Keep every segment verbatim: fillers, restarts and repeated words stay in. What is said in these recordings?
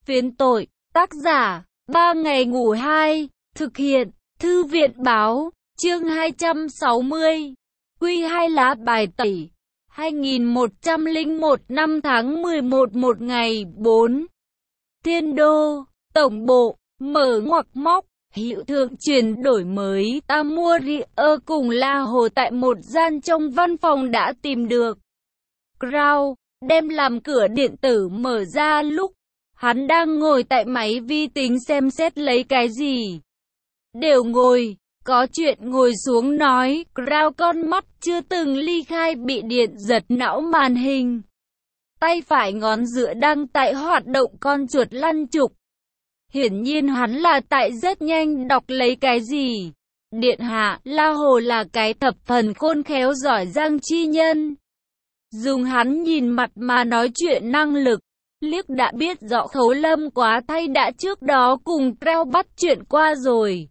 Phiến tội, tác giả, ba ngày ngủ hai, thực hiện, thư viện báo, chương hai trăm sáu mươi, quy hai lá bài tẩy, hai nghìn một trăm lẻ một năm tháng mười một một ngày bốn. Thiên đô, tổng bộ, mở ngoặc móc, hiệu thượng chuyển đổi mới, ta mua ri ơ cùng La Hồ tại một gian trong văn phòng đã tìm được. Crown, đem làm cửa điện tử mở ra lúc hắn đang ngồi tại máy vi tính xem xét lấy cái gì. Đều ngồi, có chuyện ngồi xuống nói, Crown con mắt chưa từng ly khai bị điện giật não màn hình. Tay phải ngón giữa đang tại hoạt động con chuột lăn trục. Hiển nhiên hắn là tại rất nhanh đọc lấy cái gì. Điện hạ, La Hồ là cái thập phần khôn khéo giỏi giang chi nhân. Dùng hắn nhìn mặt mà nói chuyện năng lực, liếc đã biết rõ Khấu Lâm quá thay đã trước đó cùng Crown bắt chuyện qua rồi.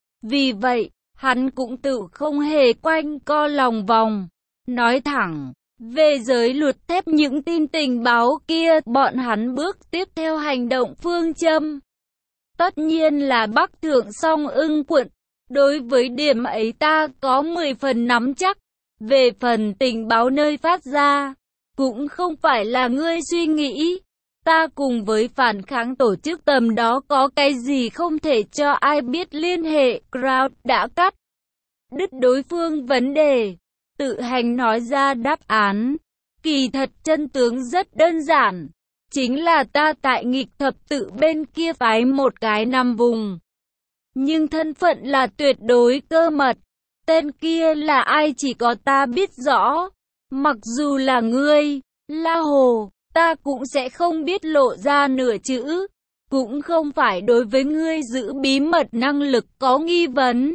Vì vậy, hắn cũng tự không hề quanh co lòng vòng. Nói thẳng, về giới luật thép những tin tình báo kia, bọn hắn bước tiếp theo hành động phương châm. Tất nhiên là Bắc Thượng Song Ưng quận. Đối với điểm ấy ta có mười phần nắm chắc. Về phần tình báo nơi phát ra, cũng không phải là ngươi suy nghĩ. Ta cùng với phản kháng tổ chức tầm đó có cái gì không thể cho ai biết liên hệ. Crown đã cắt đứt đối phương vấn đề, tự hành nói ra đáp án. Kỳ thật chân tướng rất đơn giản. Chính là ta tại nghịch thập tự bên kia phái một cái nằm vùng. Nhưng thân phận là tuyệt đối cơ mật. Tên kia là ai chỉ có ta biết rõ. Mặc dù là ngươi, La Hồ, ta cũng sẽ không biết lộ ra nửa chữ. Cũng không phải đối với ngươi giữ bí mật năng lực có nghi vấn.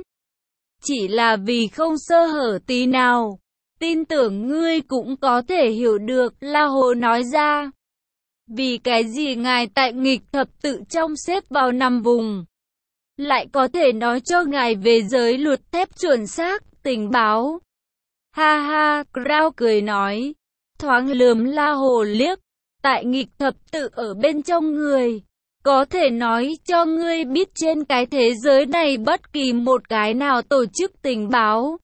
Chỉ là vì không sơ hở tí nào. Tin tưởng ngươi cũng có thể hiểu được, La Hồ nói ra. Vì cái gì ngài tại nghịch thập tự trong xếp vào năm vùng, lại có thể nói cho ngài về giới luật thép chuẩn xác, tình báo. Ha ha, Crown cười nói, thoáng lườm La Hồ liếc, tại nghịch thập tự ở bên trong người. Có thể nói cho ngươi biết trên cái thế giới này bất kỳ một cái nào tổ chức tình báo.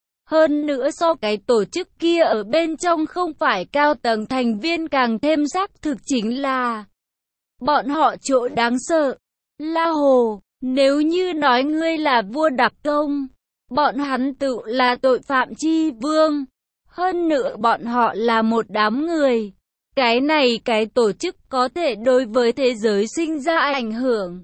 Hơn nữa so cái tổ chức kia ở bên trong không phải cao tầng thành viên càng thêm xác thực chính là bọn họ chỗ đáng sợ. La Hồ, nếu như nói ngươi là vua đặc công, bọn hắn tự là tội phạm chi vương. Hơn nữa bọn họ là một đám người. Cái này cái tổ chức có thể đối với thế giới sinh ra ảnh hưởng.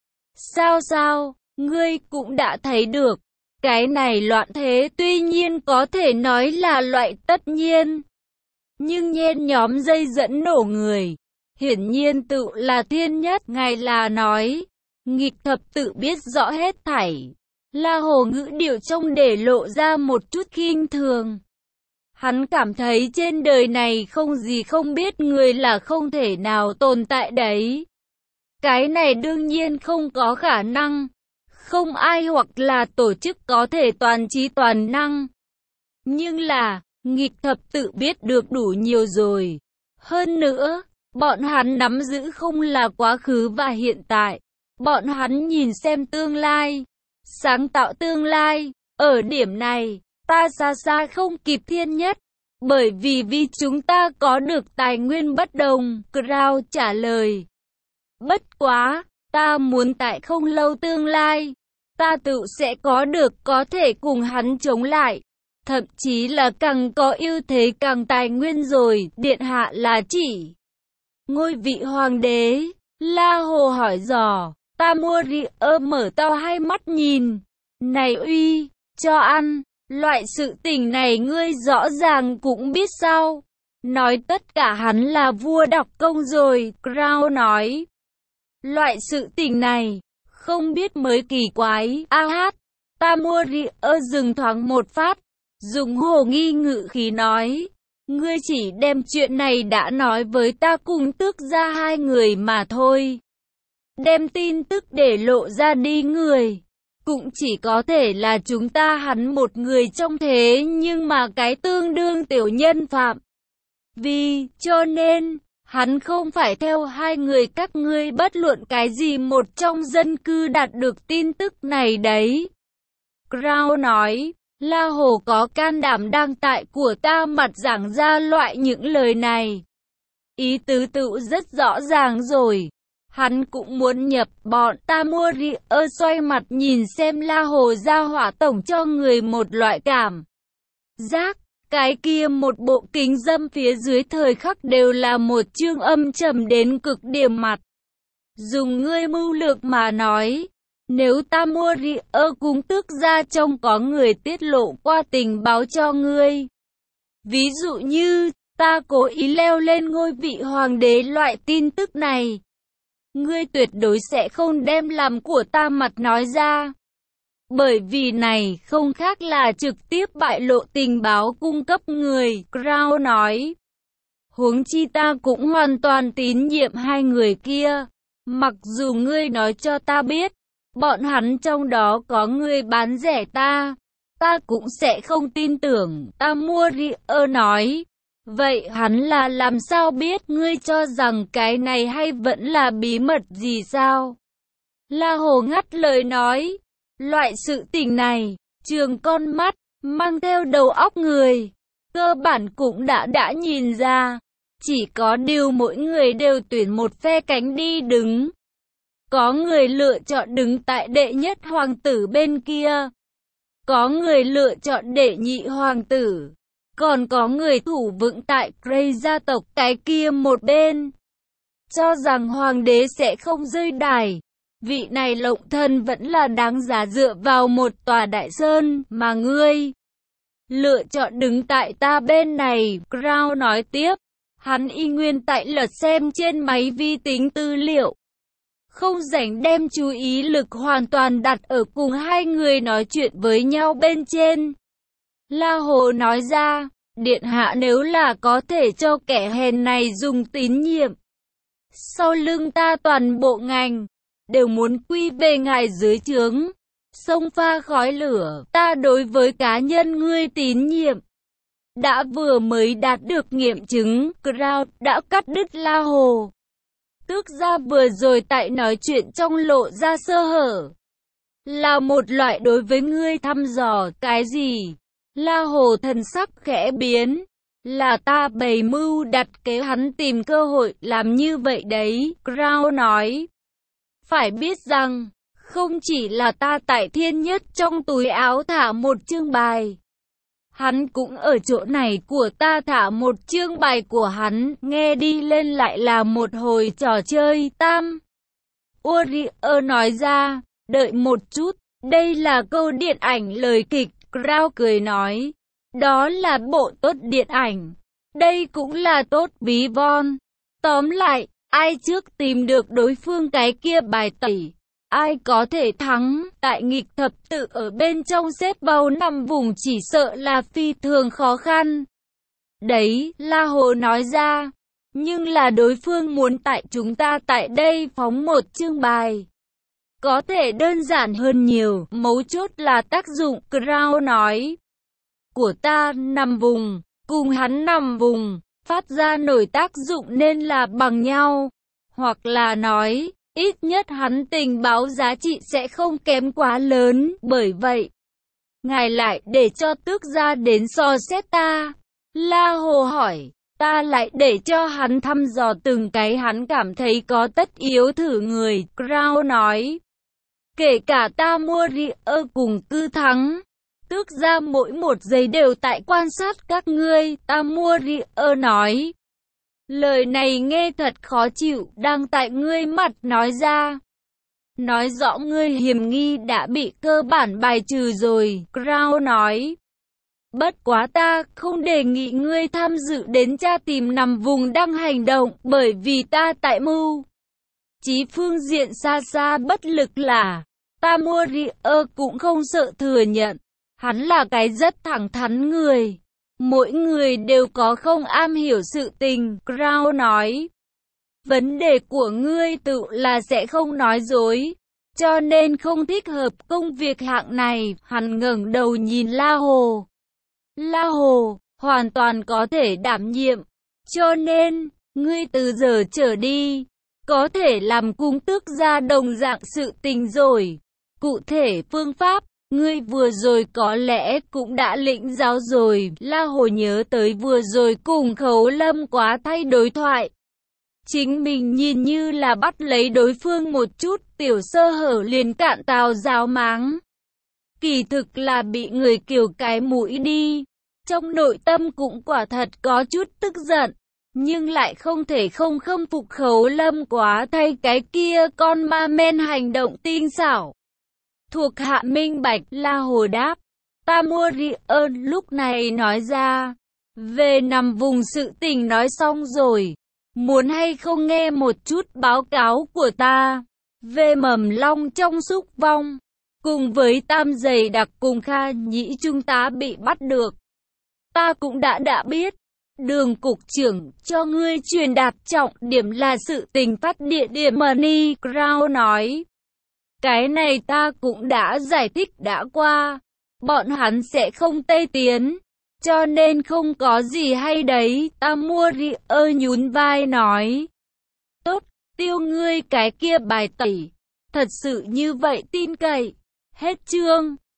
Sao sao, ngươi cũng đã thấy được. Cái này loạn thế tuy nhiên có thể nói là loại tất nhiên. Nhưng nhen nhóm dây dẫn nổ người. Hiển nhiên tự là thiên nhất. Ngài là nói. Nghịch thập tự biết rõ hết thảy. La Hồ ngữ điệu trong để lộ ra một chút khinh thường. Hắn cảm thấy trên đời này không gì không biết người là không thể nào tồn tại đấy. Cái này đương nhiên không có khả năng. Không ai hoặc là tổ chức có thể toàn trí toàn năng. Nhưng là, nghịch thập tự biết được đủ nhiều rồi. Hơn nữa, bọn hắn nắm giữ không là quá khứ và hiện tại. Bọn hắn nhìn xem tương lai, sáng tạo tương lai. Ở điểm này, ta xa xa không kịp thiên nhất. Bởi vì vì chúng ta có được tài nguyên bất đồng, Crown trả lời. Bất quá, ta muốn tại không lâu tương lai, ta tự sẽ có được có thể cùng hắn chống lại. Thậm chí là càng có ưu thế càng tài nguyên rồi, điện hạ là chỉ ngôi vị hoàng đế. La Hồ hỏi dò, ta mua ri ơ mở to hai mắt nhìn. Này uy, cho ăn, loại sự tình này ngươi rõ ràng cũng biết sao. Nói tất cả hắn là vua đọc công rồi, Crown nói. Loại sự tình này, không biết mới kỳ quái. A hát, ta mua ri ơ dừng thoáng một phát, dùng hồ nghi ngự khí nói. Ngươi chỉ đem chuyện này đã nói với ta cùng tước ra hai người mà thôi. Đem tin tức để lộ ra đi người. Cũng chỉ có thể là chúng ta hắn một người trong thế nhưng mà cái tương đương tiểu nhân phạm. Vì, cho nên, Hắn không phải theo hai người các ngươi bất luận cái gì một trong dân cư đạt được tin tức này đấy. Crown nói, La Hồ có can đảm đang tại của ta mặt giảng ra loại những lời này. Ý tứ tự rất rõ ràng rồi. Hắn cũng muốn nhập bọn Tamurier. Xoay mặt nhìn xem La Hồ ra hỏa tổng cho người một loại cảm giác. Cái kia một bộ kính dâm phía dưới thời khắc đều là một chương âm trầm đến cực điểm mặt. Dùng ngươi mưu lược mà nói, nếu Tamurier cùng tước ra trong có người tiết lộ qua tình báo cho ngươi. Ví dụ như, ta cố ý leo lên ngôi vị hoàng đế loại tin tức này. Ngươi tuyệt đối sẽ không đem làm của ta mặt nói ra. Bởi vì này không khác là trực tiếp bại lộ tình báo cung cấp người, Crown nói. Huống chi ta cũng hoàn toàn tín nhiệm hai người kia. Mặc dù ngươi nói cho ta biết, bọn hắn trong đó có người bán rẻ ta, ta cũng sẽ không tin tưởng, Tamurier nói. Vậy hắn là làm sao biết ngươi cho rằng cái này hay vẫn là bí mật gì sao? La Hồ ngắt lời nói. Loại sự tình này, trường con mắt, mang theo đầu óc người, cơ bản cũng đã đã nhìn ra. Chỉ có điều mỗi người đều tuyển một phe cánh đi đứng. Có người lựa chọn đứng tại đệ nhất hoàng tử bên kia. Có người lựa chọn đệ nhị hoàng tử. Còn có người thủ vững tại Grey gia tộc cái kia một bên. Cho rằng hoàng đế sẽ không rơi đài. Vị này lộng thần vẫn là đáng giá dựa vào một tòa đại sơn mà ngươi lựa chọn đứng tại ta bên này, Crown nói tiếp. Hắn y nguyên tại lật xem trên máy vi tính tư liệu. Không rảnh đem chú ý lực hoàn toàn đặt ở cùng hai người nói chuyện với nhau bên trên. La Hồ nói ra, điện hạ nếu là có thể cho kẻ hèn này dùng tín nhiệm. Sau lưng ta toàn bộ ngành đều muốn quy về ngài dưới trướng, sông pha khói lửa, ta đối với cá nhân ngươi tín nhiệm. Đã vừa mới đạt được nghiệm chứng, Crown đã cắt đứt La Hồ. Tước ra vừa rồi tại nói chuyện trong lộ ra sơ hở. Là một loại đối với ngươi thăm dò cái gì? La Hồ thần sắc khẽ biến. Là ta bày mưu đặt kế hắn tìm cơ hội làm như vậy đấy, Crown nói. Phải biết rằng, không chỉ là ta tại thiên nhất trong túi áo thả một chương bài. Hắn cũng ở chỗ này của ta thả một chương bài của hắn, nghe đi lên lại là một hồi trò chơi. Tam Urier nói ra, đợi một chút, đây là câu điện ảnh lời kịch, Crown cười nói. Đó là bộ tốt điện ảnh, đây cũng là tốt ví von. Tóm lại, ai trước tìm được đối phương cái kia bài tẩy, ai có thể thắng. Tại nghịch thập tự ở bên trong xếp vào năm vùng chỉ sợ là phi thường khó khăn. Đấy, La Hồ nói ra. Nhưng là đối phương muốn tại chúng ta tại đây phóng một chương bài. Có thể đơn giản hơn nhiều, mấu chốt là tác dụng, Crown nói. Của ta năm vùng, cùng hắn năm vùng, phát ra nổi tác dụng nên là bằng nhau. Hoặc là nói, ít nhất hắn tình báo giá trị sẽ không kém quá lớn, bởi vậy ngài lại để cho tước ra đến so xét ta. La Hồ hỏi, ta lại để cho hắn thăm dò từng cái hắn cảm thấy có tất yếu thử người, Crown nói. Kể cả Tamurier cùng cư thắng, tước ra mỗi một giây đều tại quan sát các ngươi, Tamurier nói. Lời này nghe thật khó chịu, đang tại ngươi mặt nói ra. Nói rõ ngươi hiểm nghi đã bị cơ bản bài trừ rồi, Crown nói. Bất quá ta không đề nghị ngươi tham dự đến tra tìm nằm vùng đang hành động, bởi vì ta tại mưu chí phương diện xa xa bất lực là. Tamurier cũng không sợ thừa nhận, hắn là cái rất thẳng thắn người. Mỗi người đều có không am hiểu sự tình, Crown nói. Vấn đề của ngươi tự là sẽ không nói dối, cho nên không thích hợp công việc hạng này. Hắn ngẩng đầu nhìn La Hồ. La Hồ, hoàn toàn có thể đảm nhiệm, cho nên, ngươi từ giờ trở đi, có thể làm cung tước gia đồng dạng sự tình rồi. Cụ thể phương pháp, ngươi vừa rồi có lẽ cũng đã lĩnh giáo rồi. La Hồi nhớ tới vừa rồi cùng Khấu Lâm Quá thay đối thoại. Chính mình nhìn như là bắt lấy đối phương một chút tiểu sơ hở liền cạn tào giáo máng. Kỳ thực là bị người kiều cái mũi đi. Trong nội tâm cũng quả thật có chút tức giận, nhưng lại không thể không khâm phục Khấu Lâm Quá thay cái kia con ma men hành động tinh xảo. Thuộc hạ minh bạch, La Hồi đáp. Tamurian lúc này nói ra, về nằm vùng sự tình nói xong rồi, muốn hay không nghe một chút báo cáo của ta, về Mầm Long trong xúc vong, cùng với Tam Giày Đặc cùng Kha Nhĩ chúng ta bị bắt được. Ta cũng đã đã biết, Đường cục trưởng cho ngươi truyền đạt trọng điểm là sự tình phát địa điểm Money Crown nói. Cái này ta cũng đã giải thích đã qua, bọn hắn sẽ không tây tiến, cho nên không có gì hay đấy. Tamurian nhún vai nói. Tốt, tiêu ngươi cái kia bài tẩy, thật sự như vậy tin cậy. Hết chương.